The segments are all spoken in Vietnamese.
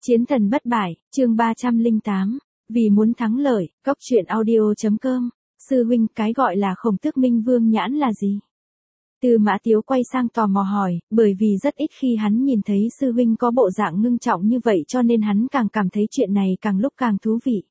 Chiến thần bất bại, chương 308. Vì muốn thắng lợi, cóc truyện audio.com. Sư huynh, cái gọi là Khổng Tước Minh Vương nhãn là gì? Tư Mã Tiếu quay sang tò mò hỏi, bởi vì rất ít khi hắn nhìn thấy sư huynh có bộ dạng ngưng trọng như vậy cho nên hắn càng cảm thấy chuyện này càng lúc càng thú vị.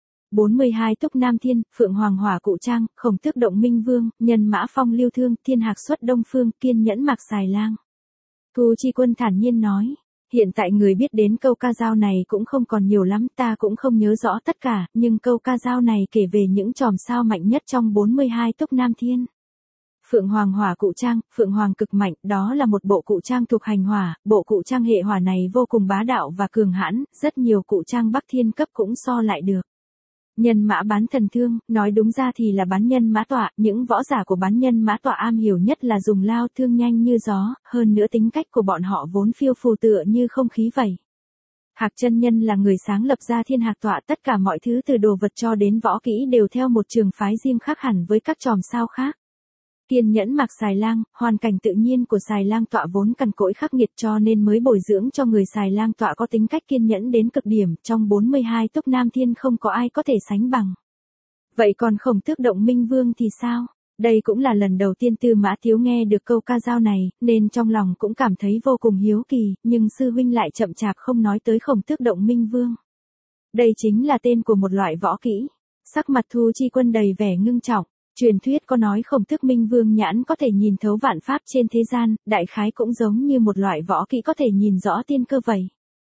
42 Túc Nam Thiên, Phượng Hoàng Hỏa Cụ Trang, Khổng Tước Động Minh Vương, Nhân Mã Phong Lưu Thương, Thiên Hạc Xuất Đông Phương, Kiên Nhẫn Mạc Xài Lang. Thu Chi Quân thản nhiên nói. Hiện tại người biết đến câu ca dao này cũng không còn nhiều lắm, ta cũng không nhớ rõ tất cả, nhưng câu ca dao này kể về những chòm sao mạnh nhất trong 42 Túc Nam Thiên. Phượng Hoàng Hỏa Cụ Trang, Phượng Hoàng cực mạnh, đó là một bộ cụ trang thuộc hành hỏa, bộ cụ trang hệ hỏa này vô cùng bá đạo và cường hãn, rất nhiều cụ trang Bắc Thiên cấp cũng so lại được. Nhân Mã Bán Thần Thương, nói đúng ra thì là bán nhân mã tọa, những võ giả của bán nhân mã tọa am hiểu nhất là dùng lao thương nhanh như gió, hơn nữa tính cách của bọn họ vốn phiêu phù tựa như không khí vậy. Hạc chân nhân là người sáng lập ra Thiên Hạc tọa, tất cả mọi thứ từ đồ vật cho đến võ kỹ đều theo một trường phái riêng khác hẳn với các chòm sao khác. Kiên Nhẫn Mạc Xài Lang, hoàn cảnh tự nhiên của Xài Lang tọa vốn cằn cỗi khắc nghiệt cho nên mới bồi dưỡng cho người Xài Lang tọa có tính cách kiên nhẫn đến cực điểm, trong 42 Túc Nam Thiên không có ai có thể sánh bằng. Vậy còn Khổng Tước Động Minh Vương thì sao? Đây cũng là lần đầu tiên Tư Mã Tiếu nghe được câu ca dao này, nên trong lòng cũng cảm thấy vô cùng hiếu kỳ, nhưng sư huynh lại chậm chạp không nói tới Khổng Tước Động Minh Vương. Đây chính là tên của một loại võ kỹ. Sắc mặt Thu Chi Quân đầy vẻ ngưng trọng. Truyền thuyết có nói Khổng Tước Minh Vương nhãn có thể nhìn thấu vạn pháp trên thế gian, đại khái cũng giống như một loại võ kỹ có thể nhìn rõ tiên cơ vậy.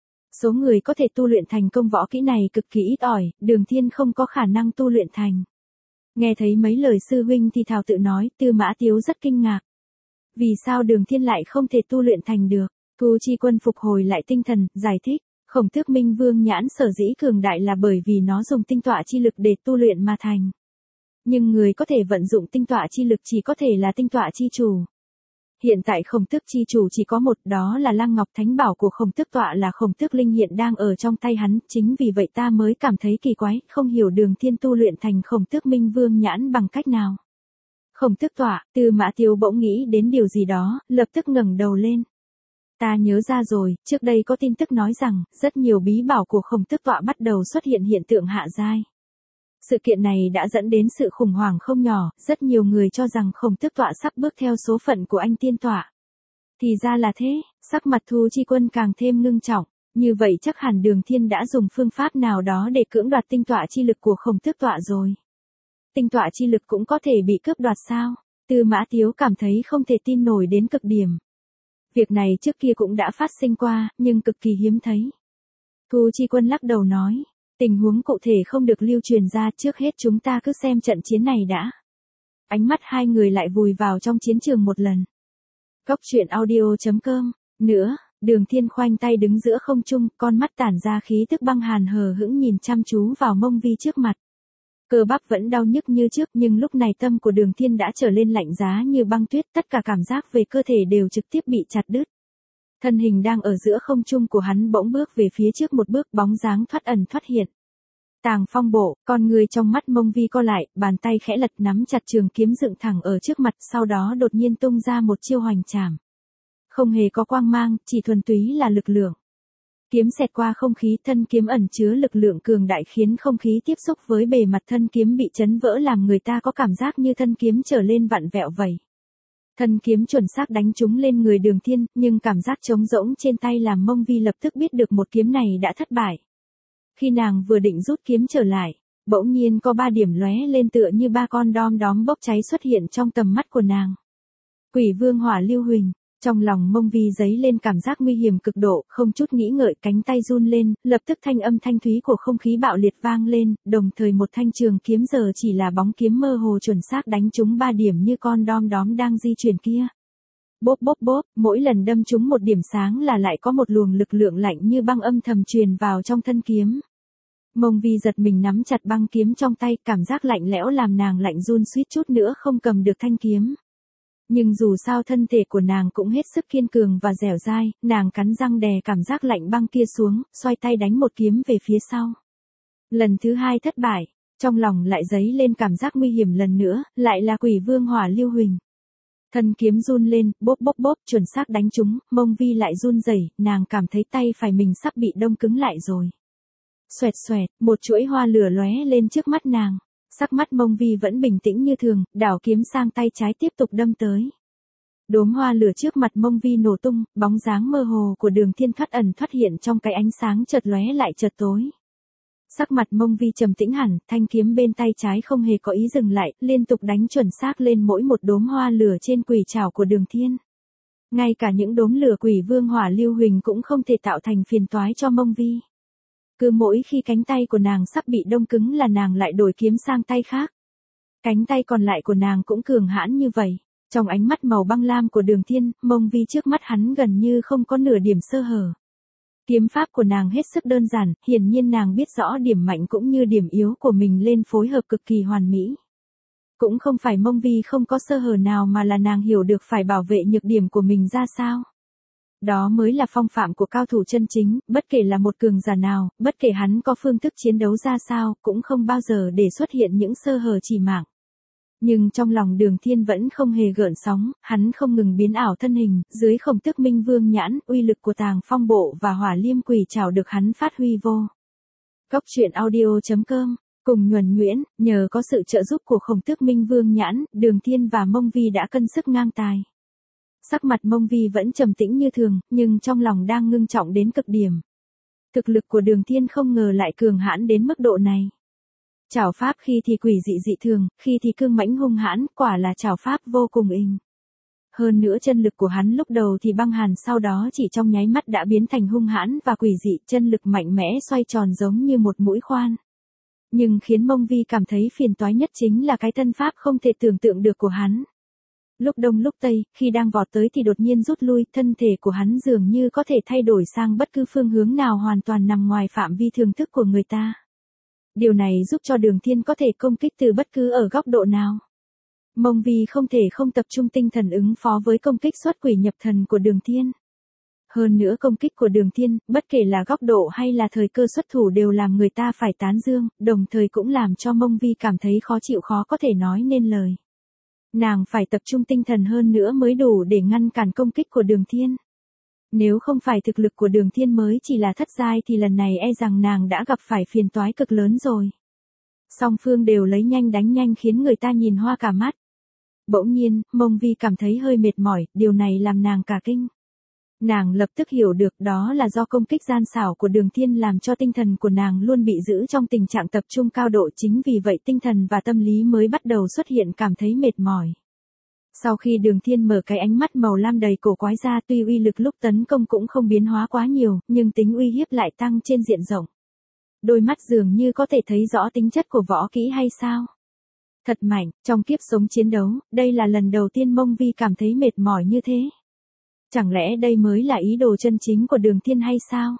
Số người có thể tu luyện thành công võ kỹ này cực kỳ ít ỏi, Đường Thiên không có khả năng tu luyện thành. Nghe thấy mấy lời sư huynh thì thào tự nói, Tư Mã Tiếu rất kinh ngạc. Vì sao Đường Thiên lại không thể tu luyện thành được? Thu Chi Quân phục hồi lại tinh thần, giải thích. Khổng Tước Minh Vương nhãn sở dĩ cường đại là bởi vì nó dùng tinh tọa chi lực để tu luyện mà thành. Nhưng người có thể vận dụng tinh tọa chi lực chỉ có thể là tinh tọa chi chủ. Hiện tại Khổng Tước chi chủ chỉ có một, đó là Lăng Ngọc Thánh Bảo của Khổng Tước tọa là Khổng Tước Linh hiện đang ở trong tay hắn, chính vì vậy ta mới cảm thấy kỳ quái, không hiểu Đường Thiên tu luyện thành Khổng Tước Minh Vương nhãn bằng cách nào. Khổng Tước tọa, Tư Mã Tiếu bỗng nghĩ đến điều gì đó, lập tức ngẩng đầu lên. Ta nhớ ra rồi, trước đây có tin tức nói rằng, rất nhiều bí bảo của Khổng Tước tọa bắt đầu xuất hiện hiện tượng hạ giai. Sự kiện này đã dẫn đến sự khủng hoảng không nhỏ, rất nhiều người cho rằng Khổng Tước tọa sắp bước theo số phận của anh tiên tọa. Thì ra là thế, sắc mặt Thu Chi Quân càng thêm ngưng trọng, như vậy chắc hẳn Đường Thiên đã dùng phương pháp nào đó để cưỡng đoạt tinh tọa chi lực của Khổng Tước tọa rồi. Tinh tọa chi lực cũng có thể bị cướp đoạt sao? Tư Mã Tiếu cảm thấy không thể tin nổi đến cực điểm. Việc này trước kia cũng đã phát sinh qua, nhưng cực kỳ hiếm thấy. Thu Chi Quân lắc đầu nói. Tình huống cụ thể không được lưu truyền ra, trước hết chúng ta cứ xem trận chiến này đã. Ánh mắt hai người lại vùi vào trong chiến trường một lần. Cóc truyện audio.com. Nữa, Đường Thiên khoanh tay đứng giữa không trung, con mắt tản ra khí tức băng hàn hờ hững nhìn chăm chú vào Mông Vi trước mặt. Cơ bắp vẫn đau nhức như trước nhưng lúc này tâm của Đường Thiên đã trở lên lạnh giá như băng tuyết, tất cả cảm giác về cơ thể đều trực tiếp bị chặt đứt. Thân hình đang ở giữa không trung của hắn bỗng bước về phía trước một bước, bóng dáng thoát ẩn thoát hiện. Tàng Phong bộ, con người trong mắt Mông Vi co lại, bàn tay khẽ lật nắm chặt trường kiếm dựng thẳng ở trước mặt, sau đó đột nhiên tung ra một chiêu hoành trảm. Không hề có quang mang, chỉ thuần túy là lực lượng. Kiếm xẹt qua không khí, thân kiếm ẩn chứa lực lượng cường đại khiến không khí tiếp xúc với bề mặt thân kiếm bị chấn vỡ làm người ta có cảm giác như thân kiếm trở lên vặn vẹo vậy. Thân kiếm chuẩn xác đánh trúng lên người Đường Thiên, nhưng cảm giác trống rỗng trên tay làm Mông Vi lập tức biết được một kiếm này đã thất bại. Khi nàng vừa định rút kiếm trở lại, bỗng nhiên có 3 điểm lóe lên tựa như 3 con đom đóm bốc cháy xuất hiện trong tầm mắt của nàng. Quỷ Vương Hỏa Lưu Huỳnh, trong lòng Mông Vi dấy lên cảm giác nguy hiểm cực độ, không chút nghĩ ngợi cánh tay run lên, lập tức thanh âm thanh thúy của không khí bạo liệt vang lên, đồng thời một thanh trường kiếm giờ chỉ là bóng kiếm mơ hồ chuẩn xác đánh trúng 3 điểm như con đom đóm đang di chuyển kia. Bốp bốp bốp, mỗi lần đâm trúng một điểm sáng là lại có một luồng lực lượng lạnh như băng âm thầm truyền vào trong thân kiếm. Mông Vi giật mình nắm chặt băng kiếm trong tay, cảm giác lạnh lẽo làm nàng lạnh run suýt chút nữa không cầm được thanh kiếm. Nhưng dù sao thân thể của nàng cũng hết sức kiên cường và dẻo dai, nàng cắn răng đè cảm giác lạnh băng kia xuống, xoay tay đánh một kiếm về phía sau. Lần thứ 2 thất bại, trong lòng lại dấy lên cảm giác nguy hiểm lần nữa, lại là Quỷ Vương Hỏa Lưu Huỳnh. Thân kiếm run lên, bốp bốp bốp, chuẩn xác đánh trúng, mông vi lại run rẩy, nàng cảm thấy tay phải mình sắp bị đông cứng lại rồi. Xoẹt xoẹt, một chuỗi hoa lửa lóe lên trước mắt nàng. Sắc mắt mông vi vẫn bình tĩnh như thường, đảo kiếm sang tay trái tiếp tục đâm tới. Đốm hoa lửa trước mặt mông vi nổ tung, bóng dáng mơ hồ của Đường Thiên thoát ẩn thoát hiện trong cái ánh sáng chợt lóe lại chợt tối. Sắc mặt mông vi trầm tĩnh hẳn, thanh kiếm bên tay trái không hề có ý dừng lại, liên tục đánh chuẩn xác lên mỗi một đốm hoa lửa trên quỷ trảo của Đường Thiên. Ngay cả những đốm lửa quỷ vương hỏa lưu huỳnh cũng không thể tạo thành phiền toái cho mông vi. Cứ mỗi khi cánh tay của nàng sắp bị đông cứng là nàng lại đổi kiếm sang tay khác. Cánh tay còn lại của nàng cũng cường hãn như vậy. Trong ánh mắt màu băng lam của Đường Thiên, mông vi trước mắt hắn gần như không có nửa điểm sơ hở. Kiếm pháp của nàng hết sức đơn giản, hiển nhiên nàng biết rõ điểm mạnh cũng như điểm yếu của mình lên phối hợp cực kỳ hoàn mỹ. Cũng không phải mông vi không có sơ hở nào mà là nàng hiểu được phải bảo vệ nhược điểm của mình ra sao. Đó mới là phong phạm của cao thủ chân chính, bất kể là một cường giả nào, bất kể hắn có phương thức chiến đấu ra sao, cũng không bao giờ để xuất hiện những sơ hở chỉ mạng. Nhưng trong lòng Đường Thiên vẫn không hề gợn sóng, hắn không ngừng biến ảo thân hình, dưới Khổng Tước Minh Vương nhãn, uy lực của Tàng Phong Bộ và Hỏa Liêm Quỷ Trảo được hắn phát huy vô. Góc truyện audio.com, cùng nhuần nhuyễn, nhờ có sự trợ giúp của Khổng Tước Minh Vương nhãn, Đường Thiên và Mông Vi đã cân sức ngang tài. Sắc mặt Mông Vi vẫn trầm tĩnh như thường, nhưng trong lòng đang ngưng trọng đến cực điểm. Thực lực của Đường Thiên không ngờ lại cường hãn đến mức độ này. Trảo pháp khi thì quỷ dị dị thường, khi thì cương mãnh hung hãn, quả là trảo pháp vô cùng inh. Hơn nữa chân lực của hắn lúc đầu thì băng hàn, sau đó chỉ trong nháy mắt đã biến thành hung hãn và quỷ dị, chân lực mạnh mẽ xoay tròn giống như một mũi khoan. Nhưng khiến Mông Vi cảm thấy phiền toái nhất chính là cái thân pháp không thể tưởng tượng được của hắn. Lúc đông lúc tây, khi đang vọt tới thì đột nhiên rút lui, thân thể của hắn dường như có thể thay đổi sang bất cứ phương hướng nào hoàn toàn nằm ngoài phạm vi thưởng thức của người ta. Điều này giúp cho Đường Thiên có thể công kích từ bất cứ ở góc độ nào. Mông Vi không thể không tập trung tinh thần ứng phó với công kích xuất quỷ nhập thần của Đường Thiên. Hơn nữa công kích của Đường Thiên, bất kể là góc độ hay là thời cơ xuất thủ đều làm người ta phải tán dương, đồng thời cũng làm cho Mông Vi cảm thấy khó chịu khó có thể nói nên lời. Nàng phải tập trung tinh thần hơn nữa mới đủ để ngăn cản công kích của Đường Thiên. Nếu không phải thực lực của Đường Thiên mới chỉ là thất giai thì lần này e rằng nàng đã gặp phải phiền toái cực lớn rồi. Song phương đều lấy nhanh đánh nhanh khiến người ta nhìn hoa cả mắt. Bỗng nhiên, Mông Vi cảm thấy hơi mệt mỏi, điều này làm nàng cả kinh. Nàng lập tức hiểu được đó là do công kích gian xảo của Đường Thiên làm cho tinh thần của nàng luôn bị giữ trong tình trạng tập trung cao độ, chính vì vậy tinh thần và tâm lý mới bắt đầu xuất hiện cảm thấy mệt mỏi. Sau khi Đường Thiên mở cái ánh mắt màu lam đầy cổ quái ra, tuy uy lực lúc tấn công cũng không biến hóa quá nhiều, nhưng tính uy hiếp lại tăng trên diện rộng. Đôi mắt dường như có thể thấy rõ tính chất của võ kỹ hay sao? Thật mạnh, trong kiếp sống chiến đấu, đây là lần đầu tiên Mông Vi cảm thấy mệt mỏi như thế. Chẳng lẽ đây mới là ý đồ chân chính của Đường Thiên hay sao?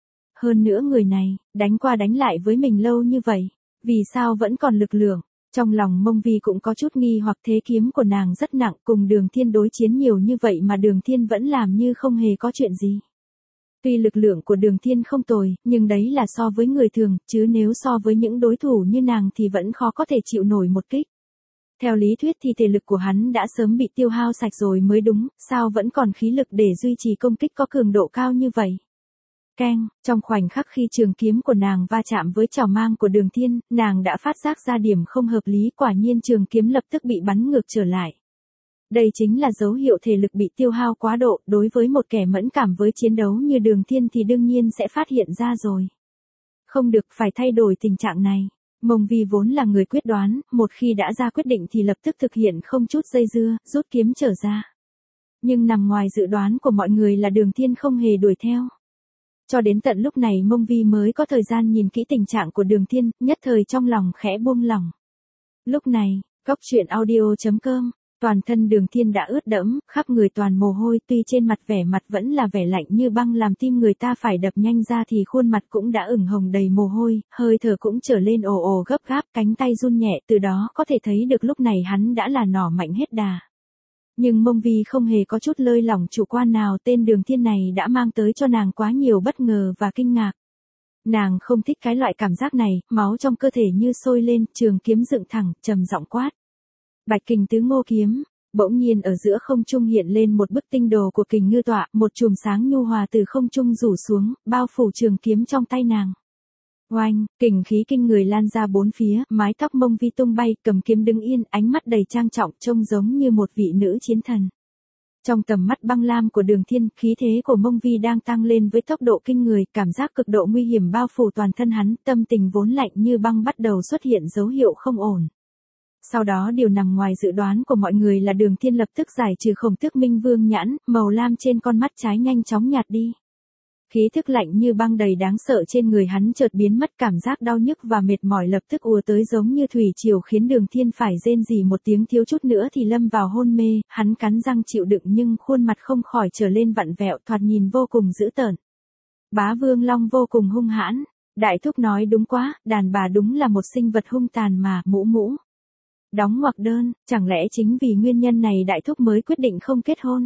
Hơn nữa người này, đánh qua đánh lại với mình lâu như vậy, vì sao vẫn còn lực lượng? Trong lòng Mông Vi cũng có chút nghi hoặc, thế kiếm của nàng rất nặng, cùng Đường Thiên đối chiến nhiều như vậy mà Đường Thiên vẫn làm như không hề có chuyện gì. Tuy lực lượng của Đường Thiên không tồi, nhưng đấy là so với người thường, chứ nếu so với những đối thủ như nàng thì vẫn khó có thể chịu nổi một kích. Theo lý thuyết thì thể lực của hắn đã sớm bị tiêu hao sạch rồi mới đúng, sao vẫn còn khí lực để duy trì công kích có cường độ cao như vậy. Keng, trong khoảnh khắc khi trường kiếm của nàng va chạm với chảo mang của Đường Thiên, nàng đã phát giác ra điểm không hợp lý, quả nhiên trường kiếm lập tức bị bắn ngược trở lại. Đây chính là dấu hiệu thể lực bị tiêu hao quá độ, đối với một kẻ mẫn cảm với chiến đấu như Đường Thiên thì đương nhiên sẽ phát hiện ra rồi. Không được, phải thay đổi tình trạng này. Mông Vi vốn là người quyết đoán, một khi đã ra quyết định thì lập tức thực hiện không chút dây dưa, rút kiếm trở ra. Nhưng nằm ngoài dự đoán của mọi người là Đường Thiên không hề đuổi theo. Cho đến tận lúc này Mông Vi mới có thời gian nhìn kỹ tình trạng của Đường Thiên, nhất thời trong lòng khẽ buông lỏng. Lúc này, góc truyện audio.com, toàn thân Đường Thiên đã ướt đẫm, khắp người toàn mồ hôi, tuy trên mặt vẻ mặt vẫn là vẻ lạnh như băng làm tim người ta phải đập nhanh ra thì khuôn mặt cũng đã ửng hồng đầy mồ hôi, hơi thở cũng trở lên ồ ồ gấp gáp, cánh tay run nhẹ, từ đó có thể thấy được lúc này hắn đã là nỏ mạnh hết đà. Nhưng Mông Vi không hề có chút lơi lỏng chủ quan nào, tên Đường Thiên này đã mang tới cho nàng quá nhiều bất ngờ và kinh ngạc. Nàng không thích cái loại cảm giác này, máu trong cơ thể như sôi lên, trường kiếm dựng thẳng, trầm giọng quát. Bạch Kình Tứ Ngô kiếm, Bỗng nhiên ở giữa không trung hiện lên một bức tinh đồ của Kình Ngư Tọa, một chùm sáng nhu hòa từ không trung rủ xuống, bao phủ trường kiếm trong tay nàng. Oanh, kình khí kinh người lan ra bốn phía, mái tóc Mông Vi tung bay, cầm kiếm đứng yên, ánh mắt đầy trang trọng, trông giống như một vị nữ chiến thần. Trong tầm mắt băng lam của Đường Thiên, khí thế của Mông Vi đang tăng lên với tốc độ kinh người, cảm giác cực độ nguy hiểm bao phủ toàn thân hắn, tâm tình vốn lạnh như băng bắt đầu xuất hiện dấu hiệu không ổn. Sau đó điều nằm ngoài dự đoán của mọi người là Đường Thiên lập tức giải trừ Khổng Tước Minh Vương nhãn, màu lam trên con mắt trái nhanh chóng nhạt đi. Khí thức lạnh như băng đầy đáng sợ trên người hắn chợt biến mất, cảm giác đau nhức và mệt mỏi lập tức ùa tới giống như thủy triều khiến Đường Thiên phải rên rỉ một tiếng, thiếu chút nữa thì lâm vào hôn mê, hắn cắn răng chịu đựng nhưng khuôn mặt không khỏi trở lên vặn vẹo, thoạt nhìn vô cùng dữ tợn. Bá Vương Long vô cùng hung hãn, đại thúc nói đúng quá, đàn bà đúng là một sinh vật hung tàn mà, Mũ Mũ. Đóng ngoặc đơn, chẳng lẽ chính vì nguyên nhân này đại thúc mới quyết định không kết hôn?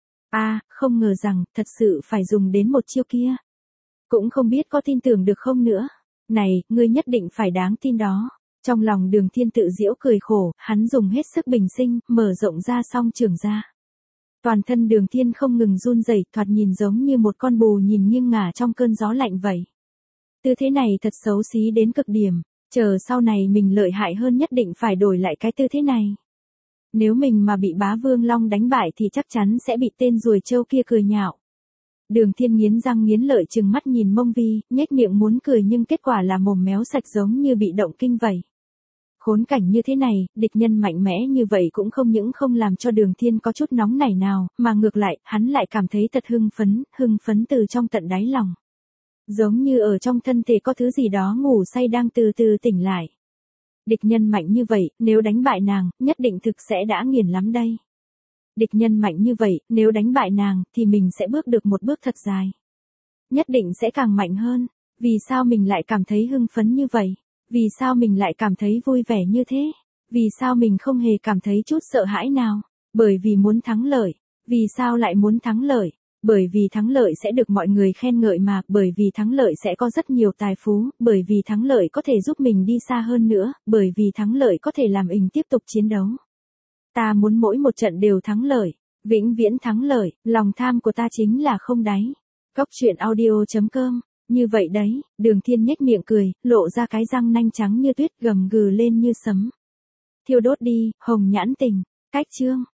Không ngờ rằng, thật sự phải dùng đến một chiêu kia. Cũng không biết có tin tưởng được không nữa. Này, ngươi nhất định phải đáng tin đó. Trong lòng Đường Thiên tự giễu cười khổ, hắn dùng hết sức bình sinh, mở rộng ra song trường ra. Toàn thân Đường Thiên không ngừng run rẩy, thoạt nhìn giống như một con bù nhìn nghiêng ngả trong cơn gió lạnh vậy. Tư thế này thật xấu xí đến cực điểm, chờ sau này mình lợi hại hơn nhất định phải đổi lại cái tư thế này. Nếu mình mà bị Bá Vương Long đánh bại thì chắc chắn sẽ bị tên ruồi trâu kia cười nhạo. Đường Thiên nghiến răng nghiến lợi trừng mắt nhìn Mông Vi, nhếch miệng muốn cười nhưng kết quả là mồm méo sạch giống như bị động kinh vậy. Khốn cảnh như thế này, địch nhân mạnh mẽ như vậy cũng không những không làm cho Đường Thiên có chút nóng nảy nào, mà ngược lại, hắn lại cảm thấy thật hưng phấn từ trong tận đáy lòng. Giống như ở trong thân thể có thứ gì đó ngủ say đang từ từ tỉnh lại. Địch nhân mạnh như vậy, nếu đánh bại nàng, nhất định thực sẽ đã nghiền lắm đây. Địch nhân mạnh như vậy, nếu đánh bại nàng, thì mình sẽ bước được một bước thật dài. Nhất định sẽ càng mạnh hơn. Vì sao mình lại cảm thấy hưng phấn như vậy? Vì sao mình lại cảm thấy vui vẻ như thế? Vì sao mình không hề cảm thấy chút sợ hãi nào? Bởi vì muốn thắng lợi. Vì sao lại muốn thắng lợi? Bởi vì thắng lợi sẽ được mọi người khen ngợi mà, bởi vì thắng lợi sẽ có rất nhiều tài phú, bởi vì thắng lợi có thể giúp mình đi xa hơn nữa, bởi vì thắng lợi có thể làm mình tiếp tục chiến đấu. Ta muốn mỗi một trận đều thắng lợi, vĩnh viễn thắng lợi, lòng tham của ta chính là không đáy. Cóc truyện audio.com, như vậy đấy, Đường Thiên nhếch miệng cười, lộ ra cái răng nanh trắng như tuyết, gầm gừ lên như sấm. Thiêu đốt đi, hồng nhãn tình, cách chương.